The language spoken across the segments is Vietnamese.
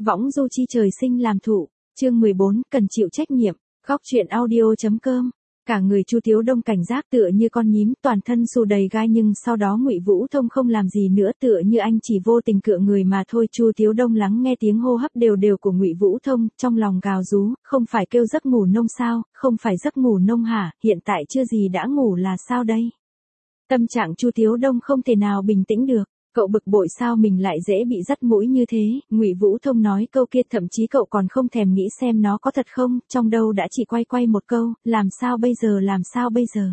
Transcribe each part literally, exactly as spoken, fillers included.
Võng du chi trời sinh làm thụ, chương mười bốn, cần chịu trách nhiệm, góc truyện audio.com. Cả người Chu Thiếu Đông cảnh giác tựa như con nhím, toàn thân xù đầy gai, nhưng sau đó Ngụy Vũ Thông không làm gì nữa, tựa như anh chỉ vô tình cựa người mà thôi. Chu Thiếu Đông lắng nghe tiếng hô hấp đều đều của Ngụy Vũ Thông, trong lòng gào rú, không phải kêu giấc ngủ nông sao, không phải giấc ngủ nông hả, hiện tại chưa gì đã ngủ là sao đây? Tâm trạng Chu Thiếu Đông không thể nào bình tĩnh được. Cậu bực bội sao mình lại dễ bị dắt mũi như thế? Ngụy Vũ Thông nói câu kia thậm chí cậu còn không thèm nghĩ xem nó có thật không, trong đầu đã chỉ quay quay một câu, làm sao bây giờ, làm sao bây giờ?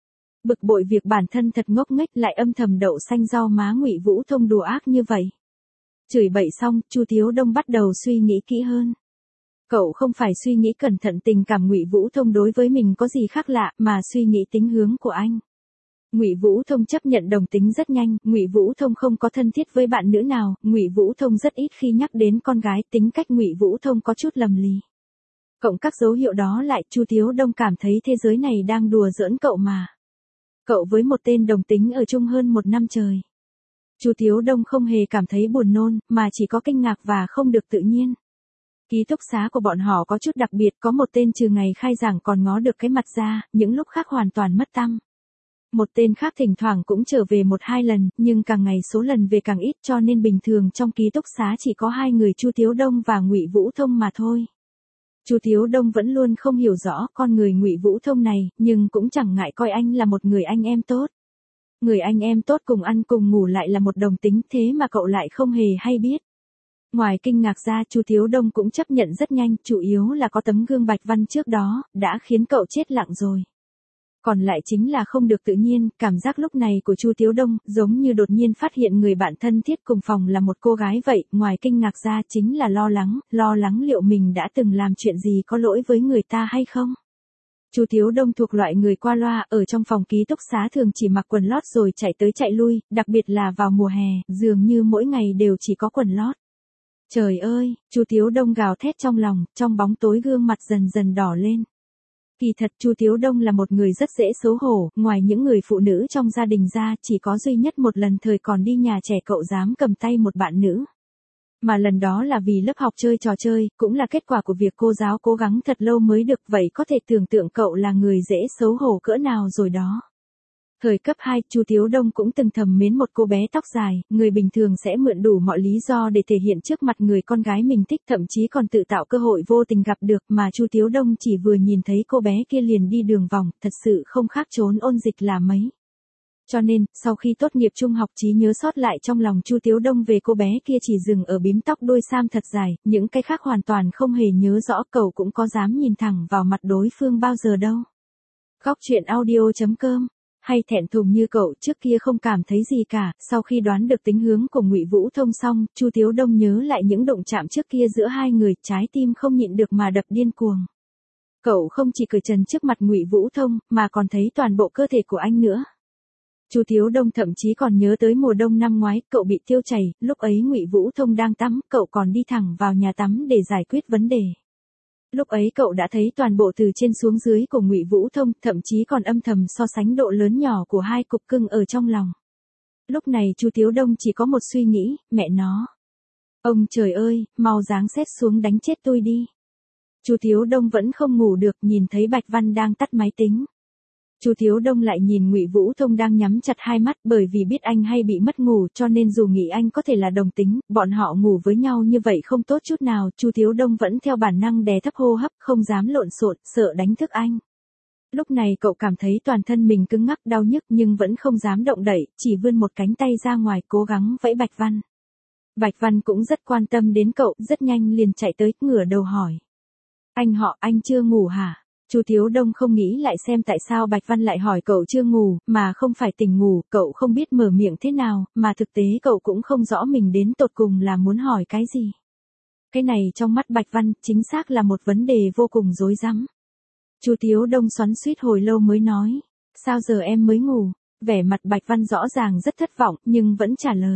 Bực bội việc bản thân thật ngốc nghếch lại âm thầm đậu xanh rau má Ngụy Vũ Thông đùa ác như vậy. Chửi bậy xong, Chu Thiếu Đông bắt đầu suy nghĩ kỹ hơn. Cậu không phải suy nghĩ cẩn thận tình cảm Ngụy Vũ Thông đối với mình có gì khác lạ, mà suy nghĩ tính hướng của anh. Ngụy Vũ Thông chấp nhận đồng tính rất nhanh, Ngụy Vũ Thông không có thân thiết với bạn nữ nào, Ngụy Vũ Thông rất ít khi nhắc đến con gái, tính cách Ngụy Vũ Thông có chút lầm lì. Cộng các dấu hiệu đó lại, Chu Thiếu Đông cảm thấy thế giới này đang đùa giỡn cậu mà. Cậu với một tên đồng tính ở chung hơn một năm trời. Chu Thiếu Đông không hề cảm thấy buồn nôn, mà chỉ có kinh ngạc và không được tự nhiên. Ký túc xá của bọn họ có chút đặc biệt, có một tên trừ ngày khai giảng còn ngó được cái mặt ra, những lúc khác hoàn toàn mất tăm. Một tên khác thỉnh thoảng cũng trở về một hai lần, nhưng càng ngày số lần về càng ít, cho nên bình thường trong ký túc xá chỉ có hai người Chu Thiếu Đông và Ngụy Vũ Thông mà thôi. Chu Thiếu Đông vẫn luôn không hiểu rõ con người Ngụy Vũ Thông này, nhưng cũng chẳng ngại coi anh là một người anh em tốt. Người anh em tốt cùng ăn cùng ngủ lại là một đồng tính, thế mà cậu lại không hề hay biết. Ngoài kinh ngạc ra, Chu Thiếu Đông cũng chấp nhận rất nhanh, chủ yếu là có tấm gương Bạch Văn trước đó, đã khiến cậu chết lặng rồi. Còn lại chính là không được tự nhiên, cảm giác lúc này của Chu Thiếu Đông, giống như đột nhiên phát hiện người bạn thân thiết cùng phòng là một cô gái vậy, ngoài kinh ngạc ra chính là lo lắng, lo lắng liệu mình đã từng làm chuyện gì có lỗi với người ta hay không. Chu Thiếu Đông thuộc loại người qua loa, ở trong phòng ký túc xá thường chỉ mặc quần lót rồi chạy tới chạy lui, đặc biệt là vào mùa hè, dường như mỗi ngày đều chỉ có quần lót. Trời ơi, Chu Thiếu Đông gào thét trong lòng, trong bóng tối gương mặt dần dần đỏ lên. Kỳ thật Chu Thiếu Đông là một người rất dễ xấu hổ, ngoài những người phụ nữ trong gia đình ra, chỉ có duy nhất một lần thời còn đi nhà trẻ cậu dám cầm tay một bạn nữ. Mà lần đó là vì lớp học chơi trò chơi, cũng là kết quả của việc cô giáo cố gắng thật lâu mới được, vậy có thể tưởng tượng cậu là người dễ xấu hổ cỡ nào rồi đó. Thời cấp hai, Chu Thiếu Đông cũng từng thầm mến một cô bé tóc dài, người bình thường sẽ mượn đủ mọi lý do để thể hiện trước mặt người con gái mình thích, thậm chí còn tự tạo cơ hội vô tình gặp được, mà Chu Thiếu Đông chỉ vừa nhìn thấy cô bé kia liền đi đường vòng, thật sự không khác trốn ôn dịch là mấy. Cho nên, sau khi tốt nghiệp trung học, trí nhớ sót lại trong lòng Chu Thiếu Đông về cô bé kia chỉ dừng ở bím tóc đuôi sam thật dài, những cái khác hoàn toàn không hề nhớ rõ, cậu cũng có dám nhìn thẳng vào mặt đối phương bao giờ đâu. Góc truyện audio.com. Hay thẹn thùng như cậu, trước kia không cảm thấy gì cả, sau khi đoán được tính hướng của Ngụy Vũ Thông xong, Chu Thiếu Đông nhớ lại những động chạm trước kia giữa hai người, trái tim không nhịn được mà đập điên cuồng. Cậu không chỉ cởi trần trước mặt Ngụy Vũ Thông, mà còn thấy toàn bộ cơ thể của anh nữa. Chu Thiếu Đông thậm chí còn nhớ tới mùa đông năm ngoái, cậu bị tiêu chảy, lúc ấy Ngụy Vũ Thông đang tắm, cậu còn đi thẳng vào nhà tắm để giải quyết vấn đề. Lúc ấy cậu đã thấy toàn bộ từ trên xuống dưới của Ngụy Vũ Thông, thậm chí còn âm thầm so sánh độ lớn nhỏ của hai cục cưng ở trong lòng. Lúc này Chu Thiếu Đông chỉ có một suy nghĩ, mẹ nó. Ông trời ơi, mau giáng xét xuống đánh chết tôi đi. Chu Thiếu Đông vẫn không ngủ được, nhìn thấy Bạch Văn đang tắt máy tính. Chu Thiếu Đông lại nhìn Ngụy Vũ Thông đang nhắm chặt hai mắt, bởi vì biết anh hay bị mất ngủ, cho nên dù nghĩ anh có thể là đồng tính, bọn họ ngủ với nhau như vậy không tốt chút nào, Chu Thiếu Đông vẫn theo bản năng đè thấp hô hấp, không dám lộn xộn, sợ đánh thức anh. Lúc này cậu cảm thấy toàn thân mình cứng ngắc đau nhức, nhưng vẫn không dám động đậy, chỉ vươn một cánh tay ra ngoài cố gắng vẫy Bạch Văn. Bạch Văn cũng rất quan tâm đến cậu, rất nhanh liền chạy tới, ngửa đầu hỏi. Anh họ, anh chưa ngủ hả? Chu Thiếu Đông không nghĩ lại xem tại sao Bạch Văn lại hỏi cậu chưa ngủ, mà không phải tỉnh ngủ, cậu không biết mở miệng thế nào, mà thực tế cậu cũng không rõ mình đến tột cùng là muốn hỏi cái gì. Cái này trong mắt Bạch Văn, chính xác là một vấn đề vô cùng rối rắm. Chu Thiếu Đông xoắn xuýt hồi lâu mới nói, sao giờ em mới ngủ? Vẻ mặt Bạch Văn rõ ràng rất thất vọng, nhưng vẫn trả lời.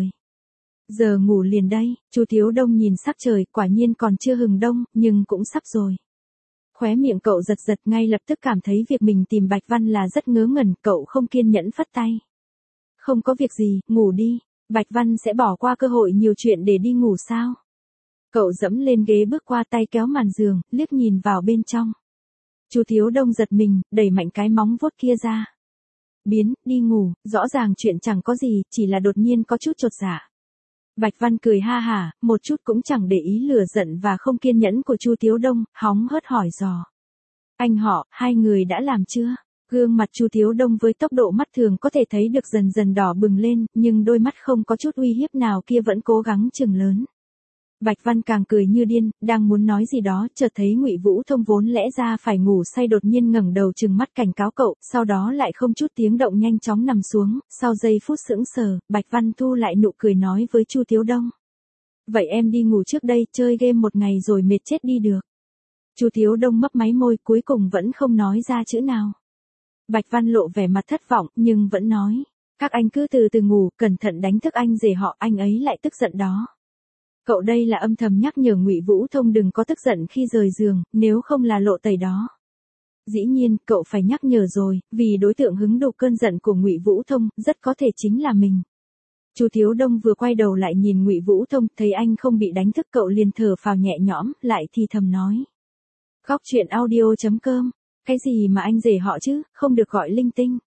Giờ ngủ liền đây. Chu Thiếu Đông nhìn sắc trời, quả nhiên còn chưa hừng đông, nhưng cũng sắp rồi. Khóe miệng cậu giật giật, ngay lập tức cảm thấy việc mình tìm Bạch Văn là rất ngớ ngẩn, cậu không kiên nhẫn phất tay. Không có việc gì, ngủ đi, Bạch Văn sẽ bỏ qua cơ hội nhiều chuyện để đi ngủ sao? Cậu dẫm lên ghế bước qua tay kéo màn giường, liếc nhìn vào bên trong. Chu Thiếu Đông giật mình, đẩy mạnh cái móng vuốt kia ra. Biến, đi ngủ, rõ ràng chuyện chẳng có gì, chỉ là đột nhiên có chút chột dạ. Bạch Văn cười ha hả, một chút cũng chẳng để ý lửa giận và không kiên nhẫn của Chu Thiếu Đông, hóng hớt hỏi dò. Anh họ, hai người đã làm chưa? Gương mặt Chu Thiếu Đông với tốc độ mắt thường có thể thấy được dần dần đỏ bừng lên, nhưng đôi mắt không có chút uy hiếp nào kia vẫn cố gắng chừng lớn. Bạch Văn càng cười như điên, đang muốn nói gì đó, chợt thấy Ngụy Vũ Thông vốn lẽ ra phải ngủ say đột nhiên ngẩng đầu trừng mắt cảnh cáo cậu, sau đó lại không chút tiếng động nhanh chóng nằm xuống, sau giây phút sững sờ, Bạch Văn thu lại nụ cười nói với Chu Thiếu Đông. Vậy em đi ngủ trước đây, chơi game một ngày rồi mệt chết đi được. Chu Thiếu Đông mấp máy môi, cuối cùng vẫn không nói ra chữ nào. Bạch Văn lộ vẻ mặt thất vọng, nhưng vẫn nói, các anh cứ từ từ ngủ, cẩn thận đánh thức anh rể họ, anh ấy lại tức giận đó. Cậu đây là âm thầm nhắc nhở Ngụy Vũ Thông đừng có tức giận khi rời giường, nếu không là lộ tẩy đó. Dĩ nhiên, cậu phải nhắc nhở rồi, vì đối tượng hứng đụ cơn giận của Ngụy Vũ Thông, rất có thể chính là mình. Chu Thiếu Đông vừa quay đầu lại nhìn Ngụy Vũ Thông, thấy anh không bị đánh thức cậu liền thở phào nhẹ nhõm, lại thì thầm nói. Khóc chuyện audio chấm com, cái gì mà anh rể họ chứ, không được gọi linh tinh.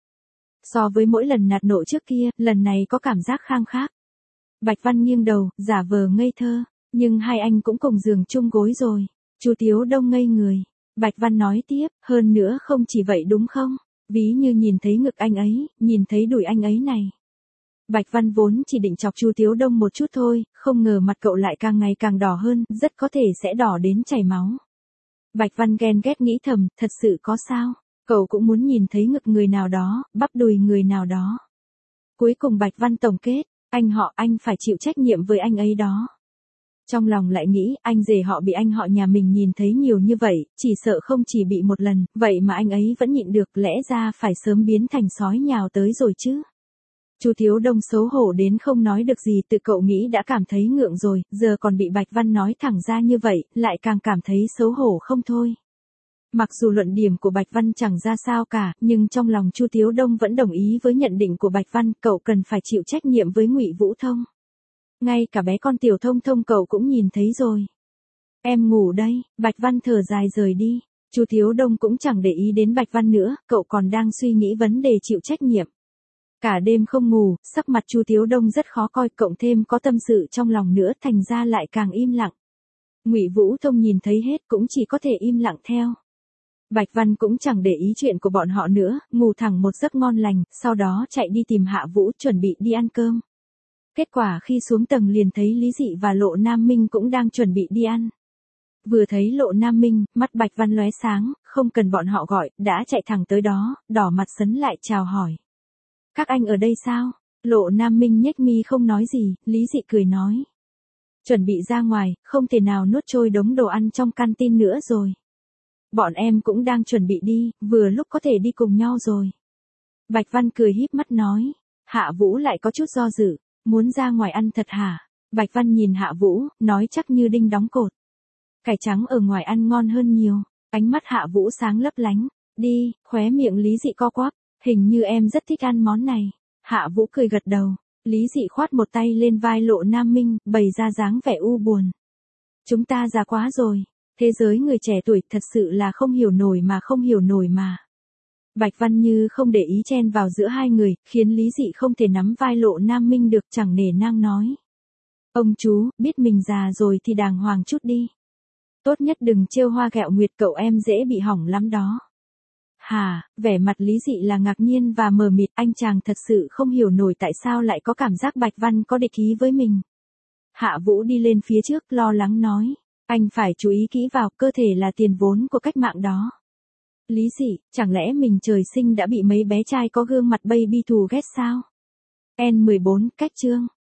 So với mỗi lần nạt nộ trước kia, lần này có cảm giác khang khác. Bạch Văn nghiêng đầu, giả vờ ngây thơ, nhưng hai anh cũng cùng giường chung gối rồi. Chu Thiếu Đông ngây người. Bạch Văn nói tiếp, hơn nữa không chỉ vậy đúng không? Ví như nhìn thấy ngực anh ấy, nhìn thấy đùi anh ấy này. Bạch Văn vốn chỉ định chọc Chu Thiếu Đông một chút thôi, không ngờ mặt cậu lại càng ngày càng đỏ hơn, rất có thể sẽ đỏ đến chảy máu. Bạch Văn ghen ghét nghĩ thầm, thật sự có sao? Cậu cũng muốn nhìn thấy ngực người nào đó, bắp đùi người nào đó. Cuối cùng Bạch Văn tổng kết, anh họ anh phải chịu trách nhiệm với anh ấy đó. Trong lòng lại nghĩ, anh rể họ bị anh họ nhà mình nhìn thấy nhiều như vậy, chỉ sợ không chỉ bị một lần, vậy mà anh ấy vẫn nhịn được, lẽ ra phải sớm biến thành sói nhào tới rồi chứ. Chu Thiếu Đông xấu hổ đến không nói được gì, tự cậu nghĩ đã cảm thấy ngượng rồi, giờ còn bị Bạch Văn nói thẳng ra như vậy, lại càng cảm thấy xấu hổ không thôi. Mặc dù luận điểm của Bạch Văn chẳng ra sao cả, nhưng trong lòng Chu Thiếu Đông vẫn đồng ý với nhận định của Bạch Văn, cậu cần phải chịu trách nhiệm với Ngụy Vũ Thông. Ngay cả bé con Tiểu Thông Thông cậu cũng nhìn thấy rồi. Em ngủ đây, Bạch Văn thở dài rời đi. Chu Thiếu Đông cũng chẳng để ý đến Bạch Văn nữa, cậu còn đang suy nghĩ vấn đề chịu trách nhiệm. Cả đêm không ngủ, sắc mặt Chu Thiếu Đông rất khó coi, cộng thêm có tâm sự trong lòng nữa, thành ra lại càng im lặng. Ngụy Vũ Thông nhìn thấy hết cũng chỉ có thể im lặng theo. Bạch Văn cũng chẳng để ý chuyện của bọn họ nữa, ngủ thẳng một giấc ngon lành, sau đó chạy đi tìm Hạ Vũ chuẩn bị đi ăn cơm. Kết quả khi xuống tầng liền thấy Lý Dị và Lộ Nam Minh cũng đang chuẩn bị đi ăn. Vừa thấy Lộ Nam Minh, mắt Bạch Văn lóe sáng, không cần bọn họ gọi, đã chạy thẳng tới đó, đỏ mặt sấn lại chào hỏi. Các anh ở đây sao? Lộ Nam Minh nhếch mi không nói gì, Lý Dị cười nói. Chuẩn bị ra ngoài, không thể nào nuốt trôi đống đồ ăn trong canteen nữa rồi. Bọn em cũng đang chuẩn bị đi, vừa lúc có thể đi cùng nhau rồi. Bạch Văn cười híp mắt nói. Hạ Vũ lại có chút do dự, muốn ra ngoài ăn thật hả? Bạch Văn nhìn Hạ Vũ, nói chắc như đinh đóng cột. Cải trắng ở ngoài ăn ngon hơn nhiều. Ánh mắt Hạ Vũ sáng lấp lánh. Đi, khóe miệng Lý Dị co quắp. Hình như em rất thích ăn món này. Hạ Vũ cười gật đầu. Lý Dị khoát một tay lên vai Lộ Nam Minh, bày ra dáng vẻ u buồn. Chúng ta già quá rồi. Thế giới người trẻ tuổi thật sự là không hiểu nổi mà không hiểu nổi mà. Bạch Văn như không để ý chen vào giữa hai người, khiến Lý Dị không thể nắm vai Lộ Nam Minh được, chẳng nể nang nói. Ông chú, biết mình già rồi thì đàng hoàng chút đi. Tốt nhất đừng trêu hoa ghẹo nguyệt, cậu em dễ bị hỏng lắm đó. Hà, vẻ mặt Lý Dị là ngạc nhiên và mờ mịt, anh chàng thật sự không hiểu nổi tại sao lại có cảm giác Bạch Văn có địch ý với mình. Hạ Vũ đi lên phía trước lo lắng nói. Anh phải chú ý kỹ vào, cơ thể là tiền vốn của cách mạng đó. Lý Dị, chẳng lẽ mình trời sinh đã bị mấy bé trai có gương mặt baby thù ghét sao? N mười bốn, cách chương.